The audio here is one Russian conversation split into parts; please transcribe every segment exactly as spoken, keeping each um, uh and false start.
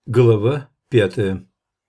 Глава пятая.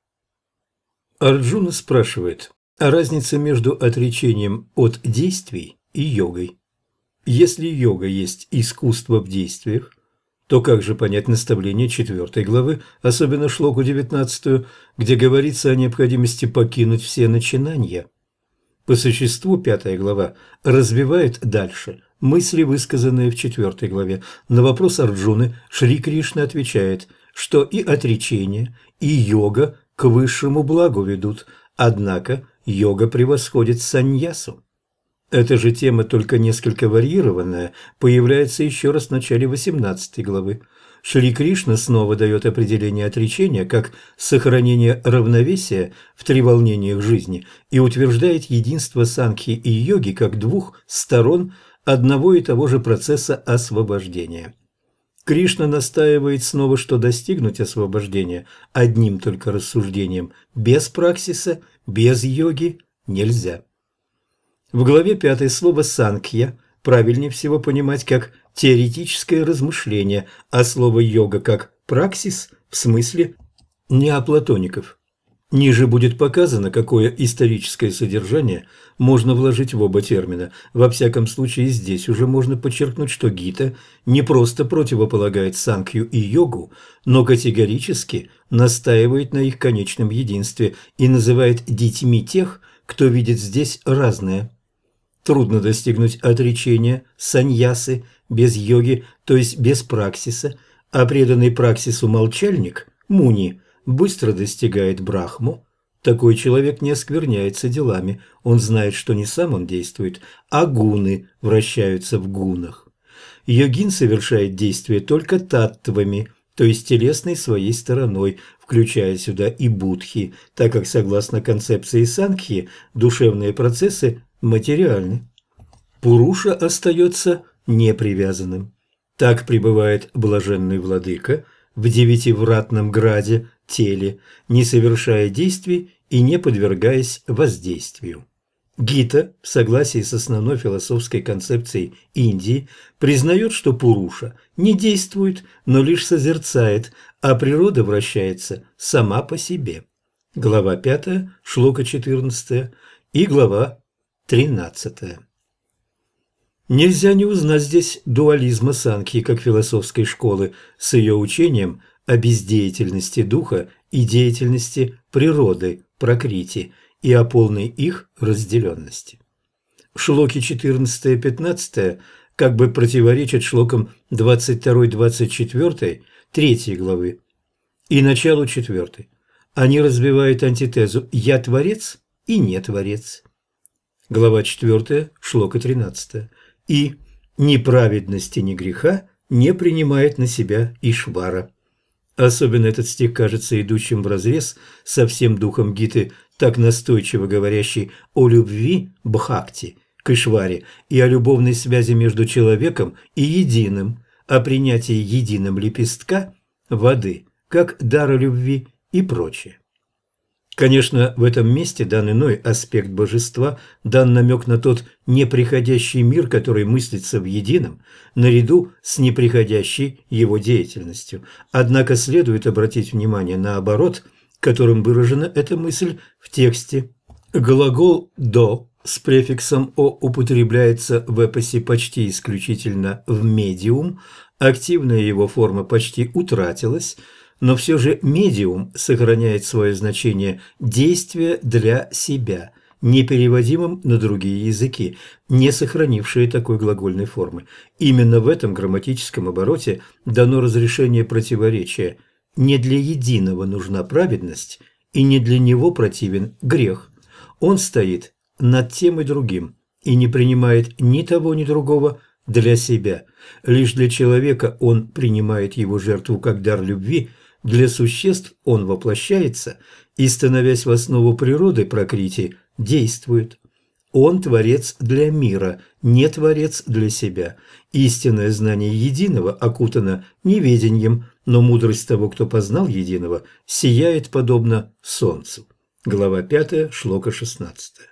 Арджуна спрашивает о разнице между отречением от действий и йогой. Если йога есть искусство в действиях, то как же понять наставление четвертой главы, особенно шлоку девятнадцатую, где говорится о необходимости покинуть все начинания? По существу пятая глава развивает дальше мысли, высказанные в четвертой главе. На вопрос Арджуны Шри Кришна отвечает, что и отречение, и йога к высшему благу ведут, однако йога превосходит саньясу. Эта же тема, только несколько варьированная, появляется еще раз в начале восемнадцатой главы. Шри Кришна снова дает определение отречения как сохранение равновесия в треволнениях жизни и утверждает единство санхи и йоги как двух сторон одного и того же процесса освобождения. Кришна настаивает снова, что достигнуть освобождения одним только рассуждением без праксиса, без йоги нельзя. В главе пятой слово «санкья» правильнее всего понимать как теоретическое размышление, а слово «йога» как праксис в смысле неоплатоников. Ниже будет показано, какое историческое содержание можно вложить в оба термина. Во всяком случае, здесь уже можно подчеркнуть, что Гита не просто противополагает санкью и йогу, но категорически настаивает на их конечном единстве и называет детьми тех, кто видит здесь разное. Трудно достигнуть отречения саньясы без йоги, то есть без праксиса, а преданный праксису молчальник, муни, быстро достигает брахму. Такой человек не оскверняется делами, он знает, что не сам он действует, а гуны вращаются в гунах. Йогин совершает действия только таттвами, то есть телесной своей стороной, включая сюда и будхи, так как, согласно концепции санкхи, душевные процессы материальны. Пуруша остается непривязанным. Так пребывает блаженный владыка в девятивратном граде, теле, не совершая действий и не подвергаясь воздействию. Гита, в согласии с основной философской концепцией Индии, признает, что Пуруша не действует, но лишь созерцает, а природа вращается сама по себе. Глава пятая, шлока четырнадцатая и глава тринадцатая. Нельзя не узнать здесь дуализма санкхи как философской школы с ее учением о бездеятельности духа и деятельности природы, пракрити, и о полной их разделенности. Шлоки четырнадцатая-пятнадцатая как бы противоречат шлокам двадцать второй-двадцать четвёртой третьей главы и началу четвёртой. Они развивают антитезу «я творец» и «не творец». Глава четвёртая, шлока тринадцатая. И ни праведности, ни греха не принимает на себя Ишвара. Особенно этот стих кажется идущим вразрез со всем духом Гиты, так настойчиво говорящий о любви бхакти к Ишваре и о любовной связи между человеком и единым, о принятии единым лепестка воды, как дара любви и прочее. Конечно, в этом месте дан иной аспект божества, дан намек на тот неприходящий мир, который мыслится в едином, наряду с неприходящей его деятельностью. Однако следует обратить внимание на оборот, которым выражена эта мысль в тексте. Глагол «до» с префиксом «о» употребляется в эпосе почти исключительно в медиум, активная его форма почти утратилась, но все же медиум сохраняет свое значение действия для себя, непереводимым на другие языки, не сохранившие такой глагольной формы. Именно в этом грамматическом обороте дано разрешение противоречия. Не для единого нужна праведность, и не для него противен грех. Он стоит над тем и другим и не принимает ни того, ни другого для себя. Лишь для человека он принимает его жертву как дар любви. Для существ он воплощается и, становясь в основу природы пракрити, действует. Он творец для мира, не творец для себя. Истинное знание единого окутано неведением, но мудрость того, кто познал единого, сияет подобно солнцу. Глава пятая, шлока шестнадцатая.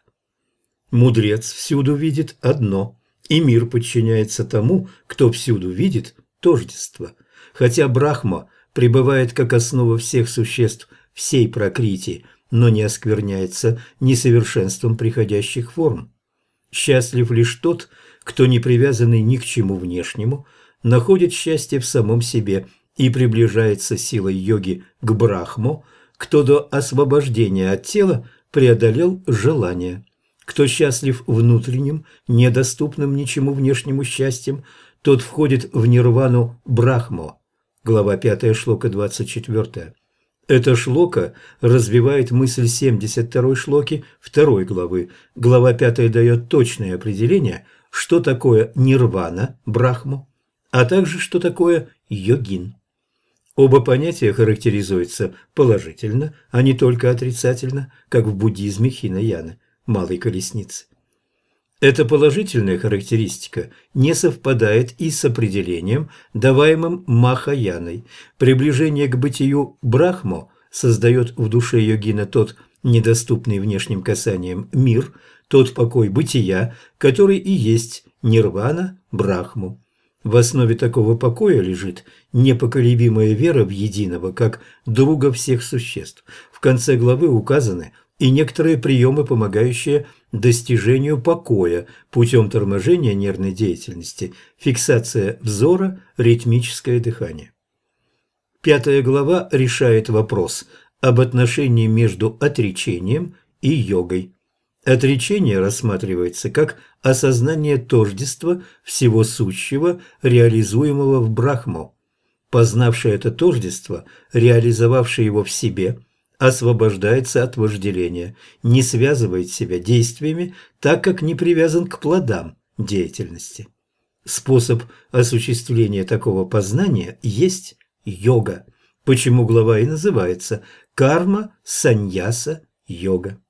Мудрец всюду видит одно, и мир подчиняется тому, кто всюду видит тождество. Хотя Брахма пребывает как основа всех существ всей пракрити, но не оскверняется несовершенством приходящих форм. Счастлив лишь тот, кто, не привязанный ни к чему внешнему, находит счастье в самом себе и приближается силой йоги к Брахмо, кто до освобождения от тела преодолел желание. Кто счастлив внутренним, недоступным ничему внешнему счастьем, тот входит в нирвану Брахмо. Глава пятая, шлока двадцать четыре. Эта шлока развивает мысль семьдесят второй шлоки второй главы. Глава пятая дает точное определение, что такое нирвана, брахма, а также что такое йогин. Оба понятия характеризуются положительно, а не только отрицательно, как в буддизме хинаяны, малой колесницы. Эта положительная характеристика не совпадает и с определением, даваемым Махаяной. Приближение к бытию Брахмо создает в душе йогина тот недоступный внешним касанием мир, тот покой бытия, который и есть нирвана Брахму. В основе такого покоя лежит непоколебимая вера в единого, как друга всех существ. В конце главы указаны и некоторые приемы, помогающие достижению покоя путем торможения нервной деятельности, фиксация взора, ритмическое дыхание. Пятая глава решает вопрос об отношении между отречением и йогой. Отречение рассматривается как осознание тождества всего сущего, реализуемого в Брахмо. Познавший это тождество, реализовавший его в себе, освобождается от вожделения, не связывает себя действиями, так как не привязан к плодам деятельности. Способ осуществления такого познания есть йога, почему глава и называется «Карма-саньяса-йога».